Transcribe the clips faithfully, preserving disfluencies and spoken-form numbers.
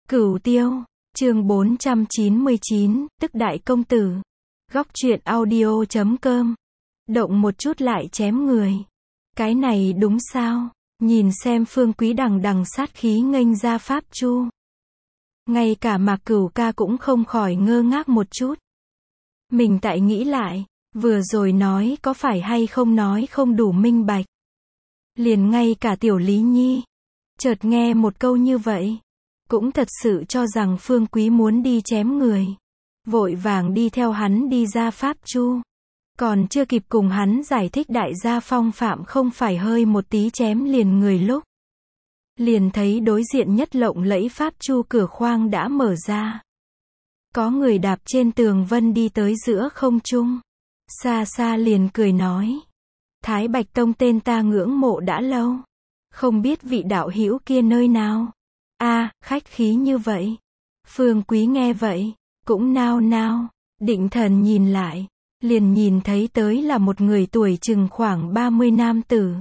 Cửu Tiêu, chương bốn trăm chín mươi chín, tức đại công tử. Góc truyện audio chấm com. Động một chút lại chém người. Cái này đúng sao? Nhìn xem Phương Quý đằng đằng sát khí nghênh ra pháp chu. Ngay cả Mạc Cửu ca cũng không khỏi ngơ ngác một chút. Mình tại nghĩ lại, vừa rồi nói có phải hay không nói không đủ minh bạch. Liền ngay cả Tiểu Lý Nhi, chợt nghe một câu như vậy, cũng thật sự cho rằng Phương Quý muốn đi chém người. Vội vàng đi theo hắn đi ra pháp chu. Còn chưa kịp cùng hắn giải thích đại gia phong phạm không phải hơi một tí chém liền người lúc. Liền thấy đối diện nhất lộng lẫy pháp chu cửa khoang đã mở ra. Có người đạp trên tường vân đi tới giữa không trung. Xa xa liền cười nói. Thái Bạch Tông tên ta ngưỡng mộ đã lâu. Không biết vị đạo hữu kia nơi nào. A, à, khách khí như vậy. Phương Quý nghe vậy, cũng nao nao, định thần nhìn lại, liền nhìn thấy tới là một người tuổi chừng khoảng ba mươi nam tử.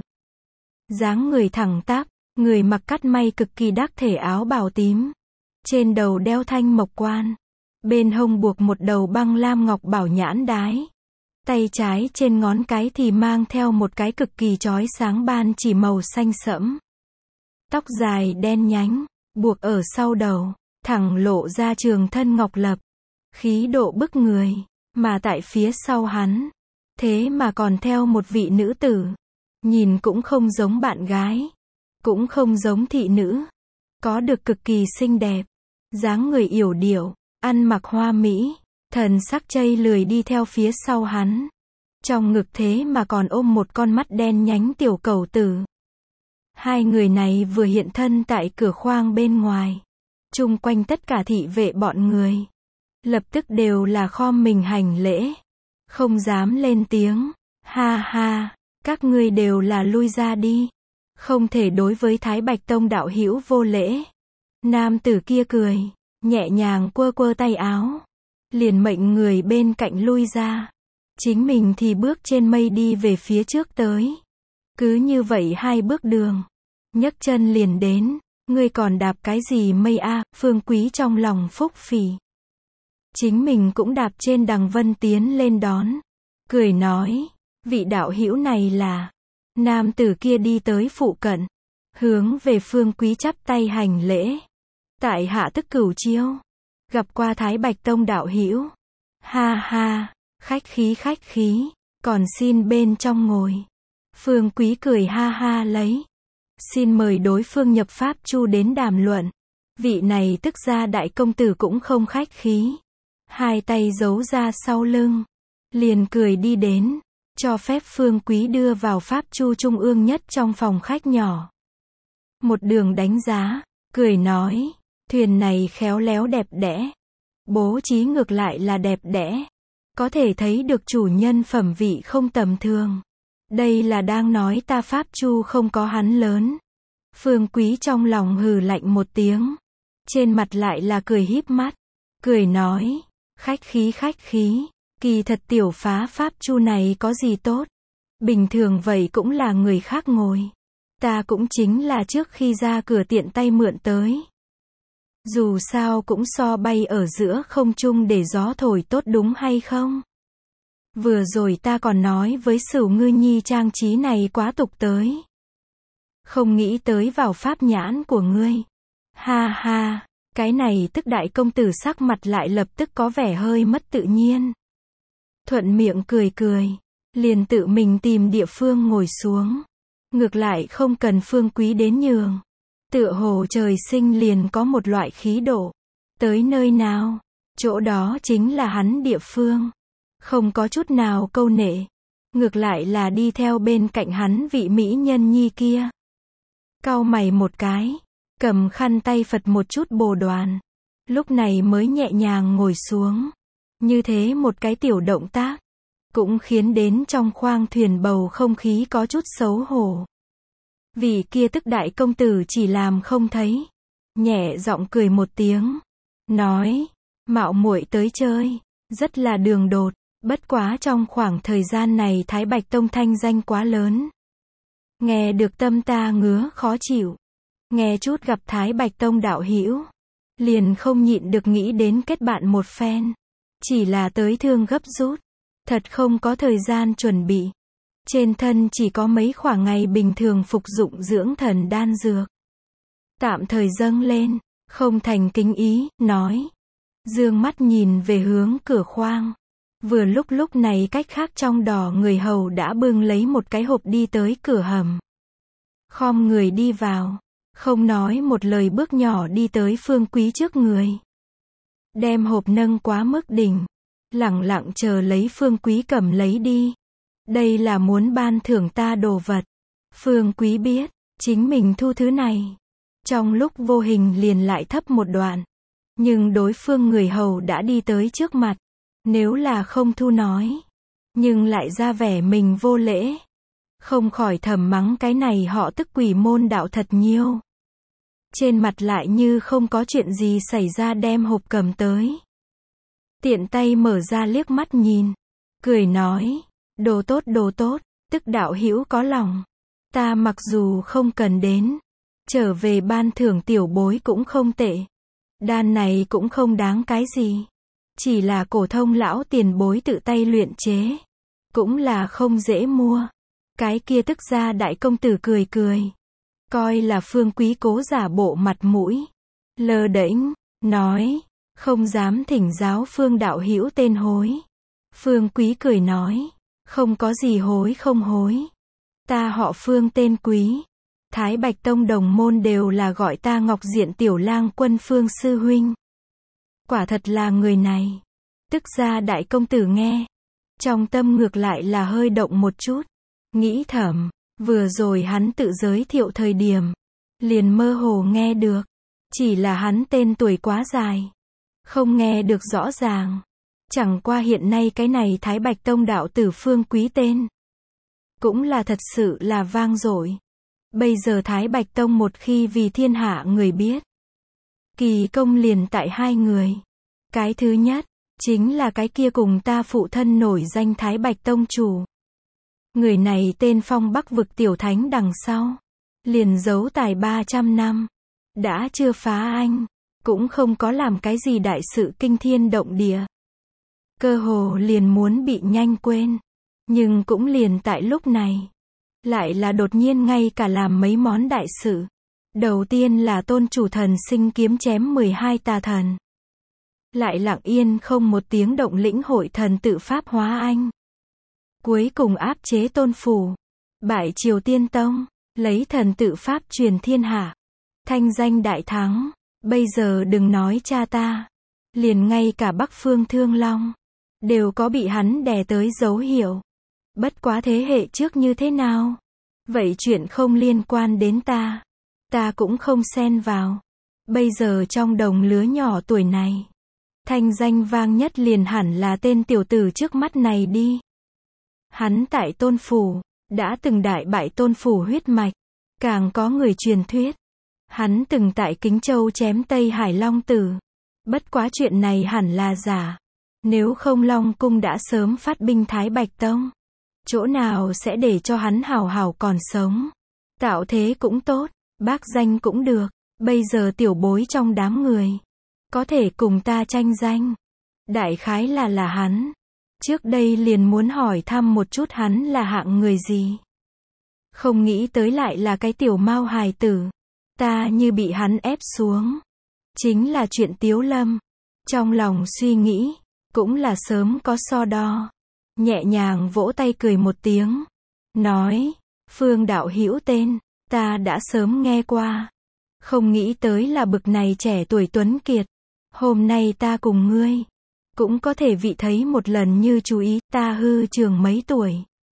Dáng người thẳng tắp, người mặc cắt may cực kỳ đắc thể áo bào tím. Trên đầu đeo thanh mộc quan, bên hông buộc một đầu băng lam ngọc bảo nhãn đái. Tay trái trên ngón cái thì mang theo một cái cực kỳ chói sáng ban chỉ màu xanh sẫm. Tóc dài đen nhánh, buộc ở sau đầu, thẳng lộ ra trường thân ngọc lập. Khí độ bức người, mà tại phía sau hắn, thế mà còn theo một vị nữ tử. Nhìn cũng không giống bạn gái, cũng không giống thị nữ. Có được cực kỳ xinh đẹp, dáng người yểu điệu, ăn mặc hoa mỹ, thần sắc chây lười đi theo phía sau hắn. Trong ngực thế mà còn ôm một con mắt đen nhánh tiểu cẩu tử. Hai người này vừa hiện thân tại cửa khoang bên ngoài. Chung quanh tất cả thị vệ bọn người, lập tức đều là khom mình hành lễ. Không dám lên tiếng. Ha ha, các ngươi đều là lui ra đi. Không thể đối với Thái Bạch Tông đạo hữu vô lễ. Nam tử kia cười, nhẹ nhàng quơ quơ tay áo. Liền mệnh người bên cạnh lui ra. Chính mình thì bước trên mây đi về phía trước tới. Cứ như vậy hai bước đường, nhấc chân liền đến. Ngươi còn đạp cái gì mây a? À, Phương Quý trong lòng phúc phỉ. Chính mình cũng đạp trên đằng vân tiến lên đón. Cười nói, vị đạo hữu này là. Nam tử kia đi tới phụ cận, hướng về Phương Quý chắp tay hành lễ. Tại hạ tức Cửu Chiêu, gặp qua Thái Bạch Tông đạo hữu. Ha ha, khách khí khách khí, còn xin bên trong ngồi. Phương Quý cười ha ha lấy. Xin mời đối phương nhập pháp chu đến đàm luận. Vị này tức ra đại công tử cũng không khách khí. Hai tay giấu ra sau lưng. Liền cười đi đến. Cho phép Phương Quý đưa vào pháp chu trung ương nhất trong phòng khách nhỏ. Một đường đánh giá. Cười nói. Thuyền này khéo léo đẹp đẽ. Bố trí ngược lại là đẹp đẽ. Có thể thấy được chủ nhân phẩm vị không tầm thường. Đây là đang nói ta pháp chu không có hắn lớn. Phương Quý trong lòng hừ lạnh một tiếng. Trên mặt lại là cười híp mắt. Cười nói. Khách khí khách khí. Kỳ thật tiểu phá pháp chu này có gì tốt. Bình thường vậy cũng là người khác ngồi. Ta cũng chính là trước khi ra cửa tiện tay mượn tới. Dù sao cũng so bay ở giữa không trung để gió thổi tốt đúng hay không? Vừa rồi ta còn nói với Sửu Ngư Nhi trang trí này quá tục tới. Không nghĩ tới vào pháp nhãn của ngươi. Ha ha, cái này tức đại công tử sắc mặt lại lập tức có vẻ hơi mất tự nhiên. Thuận miệng cười cười, liền tự mình tìm địa phương ngồi xuống. Ngược lại không cần Phương Quý đến nhường. Tựa hồ trời sinh liền có một loại khí độ. Tới nơi nào, chỗ đó chính là hắn địa phương. Không có chút nào câu nệ. Ngược lại là đi theo bên cạnh hắn vị mỹ nhân nhi kia. Cau mày một cái, cầm khăn tay phật một chút bồ đoàn. Lúc này mới nhẹ nhàng ngồi xuống. Như thế một cái tiểu động tác, cũng khiến đến trong khoang thuyền bầu không khí có chút xấu hổ. Vị kia tức đại công tử chỉ làm không thấy. Nhẹ giọng cười một tiếng. Nói, mạo muội tới chơi, rất là đường đột. Bất quá trong khoảng thời gian này Thái Bạch Tông thanh danh quá lớn. Nghe được tâm ta ngứa khó chịu. Nghe chút gặp Thái Bạch Tông đạo hữu. liền không nhịn được nghĩ đến kết bạn một phen. Chỉ là tới thương gấp rút, thật không có thời gian chuẩn bị. Trên thân chỉ có mấy khoảng ngày bình thường phục dụng dưỡng thần đan dược. Tạm thời dâng lên, không thành kính ý, nói. Dương mắt nhìn về hướng cửa khoang. Vừa lúc lúc này cách khác trong đò người hầu đã bưng lấy một cái hộp đi tới cửa hầm. Khom người đi vào, không nói một lời bước nhỏ đi tới Phương Quý trước người. Đem hộp nâng quá mức đỉnh, lẳng lặng chờ lấy Phương Quý cầm lấy đi. Đây là muốn ban thưởng ta đồ vật. Phương Quý biết, chính mình thu thứ này. Trong lúc vô hình liền lại thấp một đoạn. Nhưng đối phương người hầu đã đi tới trước mặt. Nếu là không thu nói, nhưng lại ra vẻ mình vô lễ. Không khỏi thầm mắng cái này họ tức quỷ môn đạo thật nhiều. Trên mặt lại như không có chuyện gì xảy ra đem hộp cầm tới. Tiện tay mở ra liếc mắt nhìn. Cười nói, đồ tốt đồ tốt, tức đạo hữu có lòng. Ta mặc dù không cần đến, trở về ban thưởng tiểu bối cũng không tệ. Đan này cũng không đáng cái gì. Chỉ là cổ thông lão tiền bối tự tay luyện chế. Cũng là không dễ mua. Cái kia tức ra đại công tử cười cười. Coi là Phương Quý cố giả bộ mặt mũi. Lơ đễnh, nói. Không dám thỉnh giáo Phương đạo hữu tên hối. Phương Quý cười nói. Không có gì hối không hối. Ta họ Phương tên Quý. Thái Bạch Tông đồng môn đều là gọi ta Ngọc Diện Tiểu Lang Quân Phương sư huynh. Quả thật là người này. Tức ra đại công tử nghe. Trong tâm ngược lại là hơi động một chút. Nghĩ thầm, vừa rồi hắn tự giới thiệu thời điểm. Liền mơ hồ nghe được. Chỉ là hắn tên tuổi quá dài. Không nghe được rõ ràng. Chẳng qua hiện nay cái này Thái Bạch Tông đạo tử Phương Quý tên. Cũng là thật sự là vang dội. Bây giờ Thái Bạch Tông một khi vì thiên hạ người biết. Kỳ công liền tại hai người. Cái thứ nhất, chính là cái kia cùng ta phụ thân nổi danh Thái Bạch Tông chủ. Người này tên Phong Bắc vực tiểu thánh đằng sau. Liền giấu tài ba trăm năm. Đã chưa phá anh. Cũng không có làm cái gì đại sự kinh thiên động địa. Cơ hồ liền muốn bị nhanh quên. Nhưng cũng liền tại lúc này. Lại là đột nhiên ngay cả làm mấy món đại sự. Đầu tiên là tôn chủ thần sinh kiếm chém mười hai tà thần. Lại lặng yên không một tiếng động lĩnh hội thần tự pháp hóa anh. Cuối cùng áp chế tôn phủ. Bại Triều Tiên Tông. Lấy thần tự pháp truyền thiên hạ. Thanh danh đại thắng. Bây giờ đừng nói cha ta. Liền ngay cả Bắc Phương Thương Long. Đều có bị hắn đè tới dấu hiệu. Bất quá thế hệ trước như thế nào? Vậy chuyện không liên quan đến ta. Ta cũng không xen vào. Bây giờ trong đồng lứa nhỏ tuổi này. Thanh danh vang nhất liền hẳn là tên tiểu tử trước mắt này đi. Hắn tại tôn phủ. Đã từng đại bại tôn phủ huyết mạch. Càng có người truyền thuyết. Hắn từng tại Kính Châu chém Tây Hải Long Tử. Bất quá chuyện này hẳn là giả. Nếu không Long Cung đã sớm phát binh Thái Bạch Tông. Chỗ nào sẽ để cho hắn hào hào còn sống. Tạo thế cũng tốt, bác danh cũng được. Bây giờ tiểu bối trong đám người. Có thể cùng ta tranh danh. Đại khái là là hắn. Trước đây liền muốn hỏi thăm một chút hắn là hạng người gì. Không nghĩ tới lại là cái tiểu mao hài tử. Ta như bị hắn ép xuống. Chính là chuyện Tiếu Lâm. Trong lòng suy nghĩ. Cũng là sớm có so đo. Nhẹ nhàng vỗ tay cười một tiếng. Nói. Phương đạo hữu tên. Ta đã sớm nghe qua. Không nghĩ tới là bực này trẻ tuổi tuấn kiệt. Hôm nay ta cùng ngươi. Cũng có thể vị thấy một lần như chú ý. Ta hư trường mấy tuổi.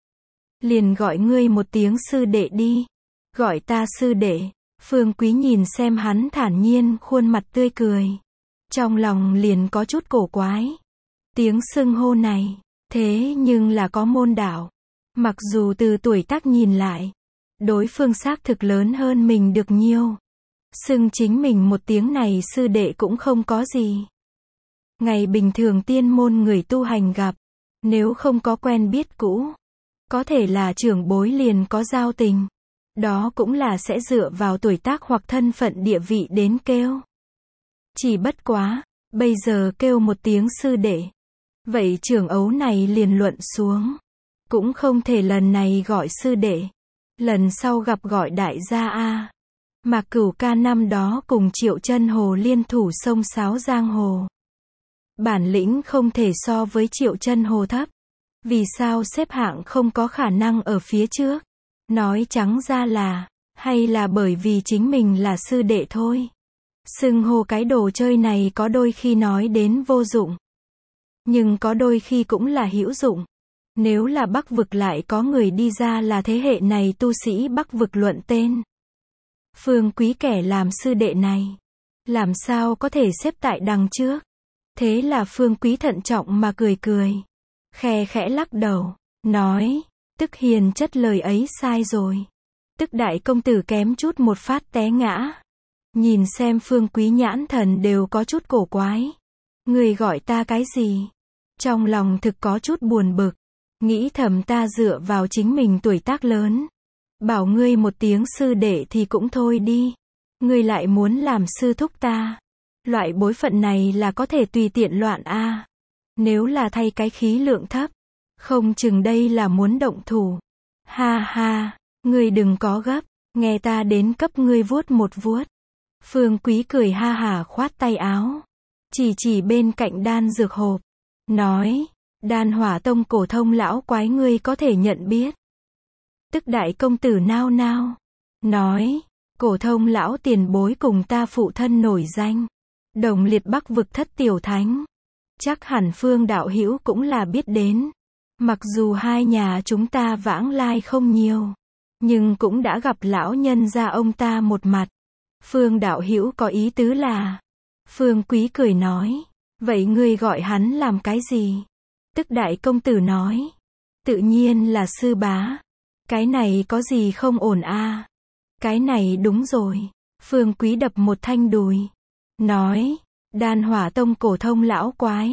Liền gọi ngươi một tiếng sư đệ đi. Gọi ta sư đệ. Phương Quý nhìn xem hắn thản nhiên khuôn mặt tươi cười. Trong lòng liền có chút cổ quái. Tiếng xưng hô này. Thế nhưng là có môn đạo. Mặc dù từ tuổi tác nhìn lại. Đối phương xác thực lớn hơn mình được nhiều. Xưng chính mình một tiếng này sư đệ cũng không có gì. Ngày bình thường tiên môn người tu hành gặp. Nếu không có quen biết cũ. Có thể là trưởng bối liền có giao tình. Đó cũng là sẽ dựa vào tuổi tác hoặc thân phận địa vị đến kêu. Chỉ bất quá, bây giờ kêu một tiếng sư đệ. Vậy trưởng ấu này liền luận xuống. Cũng không thể lần này gọi sư đệ. Lần sau gặp gọi đại gia a. Mạc Cửu ca năm đó cùng Triệu Chân Hồ liên thủ xông xáo giang hồ. Bản lĩnh không thể so với Triệu Chân Hồ thấp. Vì sao xếp hạng không có khả năng ở phía trước? Nói trắng ra là, hay là bởi vì chính mình là sư đệ thôi. Xưng hô cái đồ chơi này có đôi khi nói đến vô dụng. Nhưng có đôi khi cũng là hữu dụng. Nếu là Bắc vực lại có người đi ra là thế hệ này tu sĩ Bắc vực luận tên. Phương Quý kẻ làm sư đệ này. Làm sao có thể xếp tại đằng trước? Thế là Phương Quý thận trọng mà cười cười. Khe khẽ lắc đầu. Nói. Tức hiền chất lời ấy sai rồi. Tức đại công tử kém chút một phát té ngã. Nhìn xem Phương Quý nhãn thần đều có chút cổ quái. Người gọi ta cái gì? Trong lòng thực có chút buồn bực. Nghĩ thầm ta dựa vào chính mình tuổi tác lớn. Bảo ngươi một tiếng sư đệ thì cũng thôi đi. Ngươi lại muốn làm sư thúc ta. Loại bối phận này là có thể tùy tiện loạn a. À. Nếu là thay cái khí lượng thấp. Không chừng đây là muốn động thủ. Ha ha, ngươi đừng có gấp. Nghe ta đến cấp ngươi vuốt một vuốt. Phương Quý cười ha hả khoát tay áo. Chỉ chỉ bên cạnh đan dược hộp. Nói. Đan Hỏa Tông cổ thông lão quái ngươi có thể nhận biết. Tức đại công tử nao nao. Nói. Cổ thông lão tiền bối cùng ta phụ thân nổi danh. Đồng liệt Bắc vực thất tiểu thánh. Chắc hẳn Phương đạo hữu cũng là biết đến. Mặc dù hai nhà chúng ta vãng lai không nhiều. Nhưng cũng đã gặp lão nhân gia ông ta một mặt. Phương đạo hữu có ý tứ là. Phương Quý cười nói. Vậy ngươi gọi hắn làm cái gì? Tức đại công tử nói. Tự nhiên là sư bá. Cái này có gì không ổn a? À? Cái này đúng rồi. Phương Quý đập một thanh đùi. Nói. Đan Hỏa Tông cổ thông lão quái.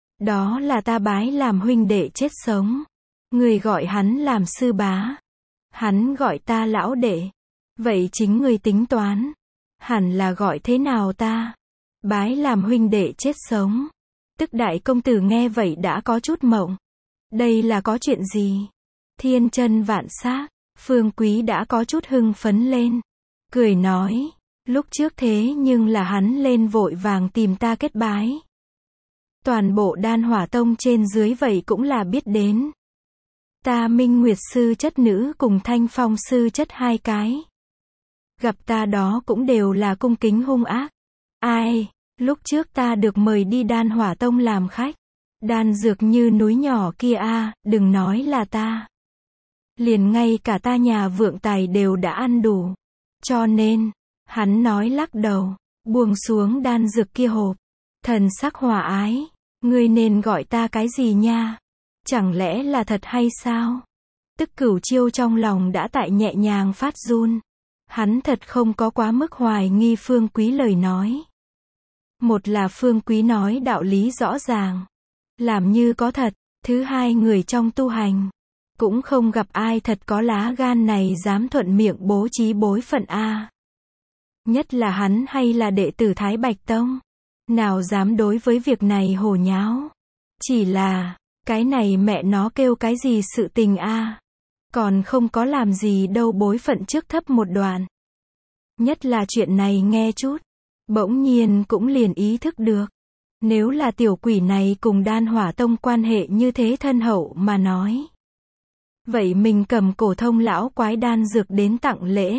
Đó là ta bái làm huynh đệ chết sống. Người gọi hắn làm sư bá. Hắn gọi ta lão đệ. Vậy chính người tính toán. Hẳn là gọi thế nào ta? Bái làm huynh đệ chết sống. Tức đại công tử nghe vậy đã có chút mộng. Đây là có chuyện gì? Thiên chân vạn xác. Phương Quý đã có chút hưng phấn lên. Cười nói. Lúc trước thế nhưng là hắn lên vội vàng tìm ta kết bái. Toàn bộ Đan Hỏa Tông trên dưới vậy cũng là biết đến. Ta Minh Nguyệt sư chất nữ cùng Thanh Phong sư chất hai cái. Gặp ta đó cũng đều là cung kính hung ác. Ai, lúc trước ta được mời đi Đan Hỏa Tông làm khách. Đan dược như núi nhỏ kia a, đừng nói là ta. Liền ngay cả ta nhà vượng tài đều đã ăn đủ. Cho nên, hắn nói lắc đầu, buông xuống đan dược kia hộp. Thần sắc hòa ái, ngươi nên gọi ta cái gì nha? Chẳng lẽ là thật hay sao? Tức Cửu Chiêu trong lòng đã tại nhẹ nhàng phát run. Hắn thật không có quá mức hoài nghi Phương Quý lời nói. Một là Phương Quý nói đạo lý rõ ràng. Làm như có thật. Thứ hai người trong tu hành. Cũng không gặp ai thật có lá gan này dám thuận miệng bố trí bối phận a. Nhất là hắn hay là đệ tử Thái Bạch Tông. Nào dám đối với việc này hồ nháo. Chỉ là, cái này mẹ nó kêu cái gì sự tình a? Còn không có làm gì đâu bối phận trước thấp một đoạn. Nhất là chuyện này nghe chút. Bỗng nhiên cũng liền ý thức được. Nếu là tiểu quỷ này cùng Đan Hỏa Tông quan hệ như thế thân hậu mà nói. Vậy mình cầm cổ thông lão quái đan dược đến tặng lễ.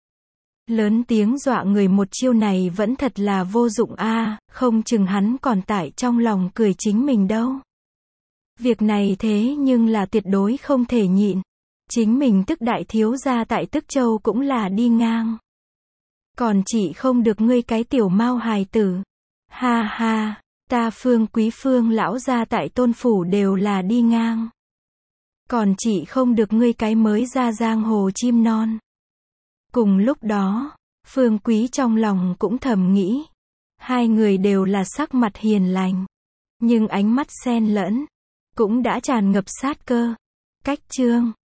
Lớn tiếng dọa người một chiêu này vẫn thật là vô dụng a, à, không chừng hắn còn tại trong lòng cười chính mình đâu. Việc này thế nhưng là tuyệt đối không thể nhịn. Chính mình Tức đại thiếu gia tại Tức Châu cũng là đi ngang. Còn chỉ không được ngươi cái tiểu mao hài tử. Ha ha, ta Phương Quý Phương lão gia tại Tôn phủ đều là đi ngang. Còn chỉ không được ngươi cái mới ra giang hồ chim non. Cùng lúc đó, Phương Quý trong lòng cũng thầm nghĩ. Hai người đều là sắc mặt hiền lành. Nhưng ánh mắt xen lẫn. Cũng đã tràn ngập sát cơ. Cách chương.